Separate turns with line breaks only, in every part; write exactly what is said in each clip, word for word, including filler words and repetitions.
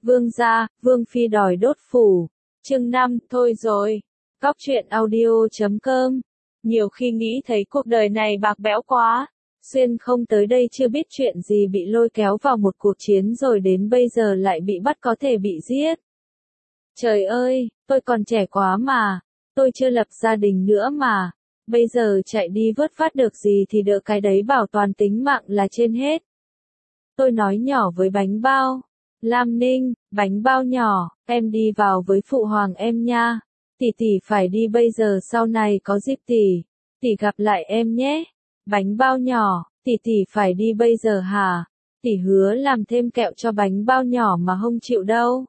Vương gia, Vương phi đòi đốt phủ. Chương năm, thôi rồi. Góc truyện audio chấm com. Nhiều khi nghĩ thấy cuộc đời này bạc bẽo quá. Xuyên không tới đây chưa biết chuyện gì bị lôi kéo vào một cuộc chiến rồi đến bây giờ lại bị bắt có thể bị giết. Trời ơi, tôi còn trẻ quá mà. Tôi chưa lập gia đình nữa mà. Bây giờ chạy đi vớt vát được gì thì đỡ cái đấy, bảo toàn tính mạng là trên hết. Tôi nói nhỏ với bánh bao. Lam Ninh, bánh bao nhỏ, em đi vào với phụ hoàng em nha. Tỷ tỷ phải đi bây giờ, sau này có dịp tỷ, tỷ gặp lại em nhé. Bánh bao nhỏ, tỷ tỷ phải đi bây giờ hả? Tỷ hứa làm thêm kẹo cho bánh bao nhỏ mà không chịu đâu.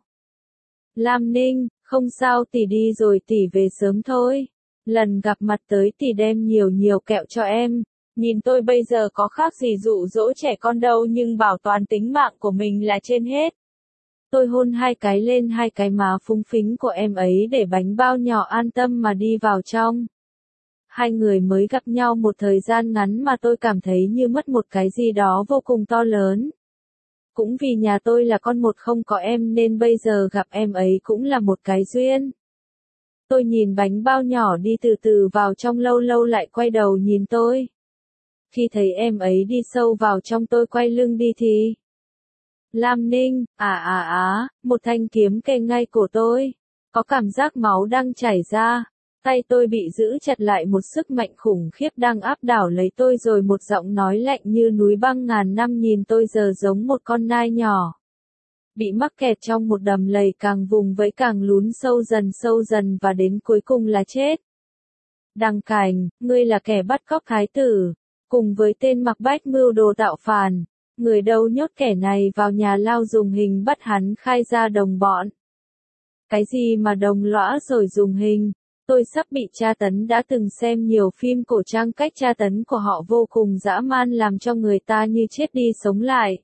Lam Ninh, không sao, tỷ đi rồi tỷ về sớm thôi. Lần gặp mặt tới tỷ đem nhiều nhiều kẹo cho em. Nhìn tôi bây giờ có khác gì dụ dỗ trẻ con đâu, nhưng bảo toàn tính mạng của mình là trên hết. Tôi hôn hai cái lên hai cái má phúng phính của em ấy để bánh bao nhỏ an tâm mà đi vào trong. Hai người mới gặp nhau một thời gian ngắn mà tôi cảm thấy như mất một cái gì đó vô cùng to lớn. Cũng vì nhà tôi là con một không có em nên bây giờ gặp em ấy cũng là một cái duyên. Tôi nhìn bánh bao nhỏ đi từ từ vào trong, lâu lâu lại quay đầu nhìn tôi. Khi thấy em ấy đi sâu vào trong, tôi quay lưng đi thì... Lam Ninh, à à á, một thanh kiếm kề ngay cổ tôi. Có cảm giác máu đang chảy ra. Tay tôi bị giữ chặt lại, một sức mạnh khủng khiếp đang áp đảo lấy tôi, rồi một giọng nói lạnh như núi băng ngàn năm nhìn tôi giờ giống một con nai nhỏ. Bị mắc kẹt trong một đầm lầy, càng vùng vẫy càng lún sâu dần sâu dần và đến cuối cùng là chết. Đăng Cảnh, ngươi là kẻ bắt cóc thái tử, cùng với tên Mặc Bách mưu đồ tạo phản. Người đâu nhốt kẻ này vào nhà lao dùng hình bắt hắn khai ra đồng bọn. Cái gì mà đồng lõa rồi dùng hình? Tôi sắp bị tra tấn, đã từng xem nhiều phim cổ trang, cách tra tấn của họ vô cùng dã man, làm cho người ta như chết đi sống lại.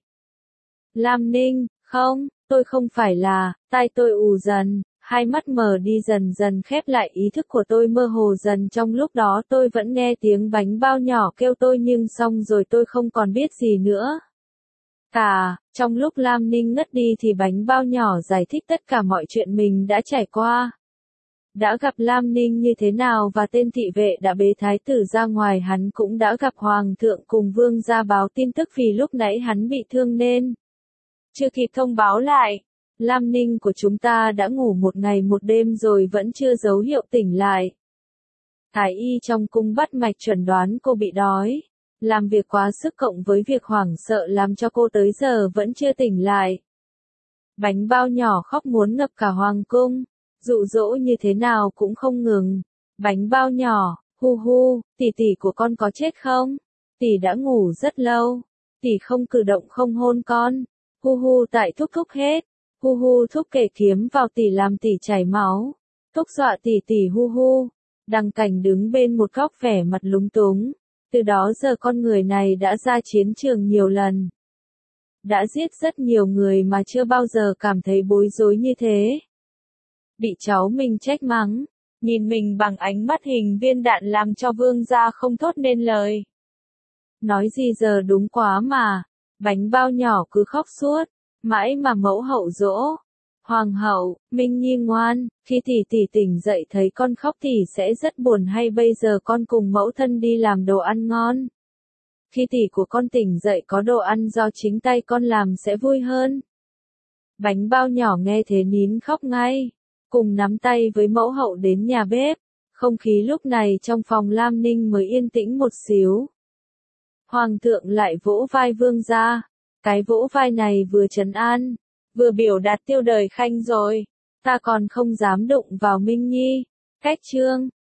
Lam Ninh, không, tôi không phải là, tai tôi ù dần, hai mắt mở đi dần dần khép lại, ý thức của tôi mơ hồ dần, trong lúc đó tôi vẫn nghe tiếng bánh bao nhỏ kêu tôi, nhưng xong rồi tôi không còn biết gì nữa. Cả, trong lúc Lam Ninh ngất đi thì bánh bao nhỏ giải thích tất cả mọi chuyện mình đã trải qua. Đã gặp Lam Ninh như thế nào và tên thị vệ đã bế thái tử ra ngoài, hắn cũng đã gặp hoàng thượng cùng vương gia báo tin tức vì lúc nãy hắn bị thương nên chưa kịp thông báo lại. Lam Ninh của chúng ta đã ngủ một ngày một đêm rồi vẫn chưa dấu hiệu tỉnh lại. Thái y trong cung bắt mạch chuẩn đoán cô bị đói. Làm việc quá sức cộng với việc hoảng sợ làm cho cô tới giờ vẫn chưa tỉnh lại. Bánh bao nhỏ khóc muốn ngập cả hoàng cung, dụ dỗ như thế nào cũng không ngừng. Bánh bao nhỏ, hu hu, tỷ tỷ của con có chết không? Tỷ đã ngủ rất lâu, tỷ không cử động không hôn con. Hu hu, tại thúc thúc hết. Hu hu, thúc kể kiếm vào tỷ làm tỷ chảy máu. Thúc dọa tỷ tỷ, hu hu. Đăng Cảnh đứng bên một góc vẻ mặt lúng túng. Từ đó giờ con người này đã ra chiến trường nhiều lần. Đã giết rất nhiều người mà chưa bao giờ cảm thấy bối rối như thế. Bị cháu mình trách mắng, nhìn mình bằng ánh mắt hình viên đạn làm cho vương gia không thốt nên lời. Nói gì giờ đúng quá mà. Bánh bao nhỏ cứ khóc suốt, mãi mà mẫu hậu dỗ. Hoàng hậu, Minh Nhi ngoan, khi tỷ tỷ tỉnh dậy thấy con khóc tỷ sẽ rất buồn, hay bây giờ con cùng mẫu thân đi làm đồ ăn ngon. Khi tỷ của con tỉnh dậy có đồ ăn do chính tay con làm sẽ vui hơn. Bánh bao nhỏ nghe thế nín khóc ngay, cùng nắm tay với mẫu hậu đến nhà bếp. Không khí lúc này trong phòng Lam Ninh mới yên tĩnh một xíu. Hoàng thượng lại vỗ vai vương gia. Cái vỗ vai này vừa trấn an, vừa biểu đạt tiêu đời khanh rồi. Ta còn không dám đụng vào Minh Nhi. Cách chương.